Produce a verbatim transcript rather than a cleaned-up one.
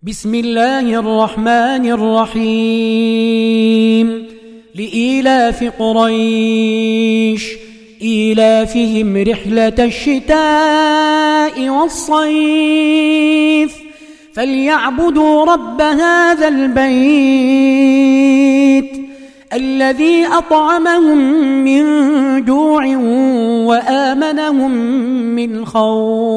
بسم الله الرحمن الرحيم لإيلاف قريش إيلافهم رحلة الشتاء والصيف فليعبدوا رب هذا البيت الذي أطعمهم من جوع وآمنهم من خوف.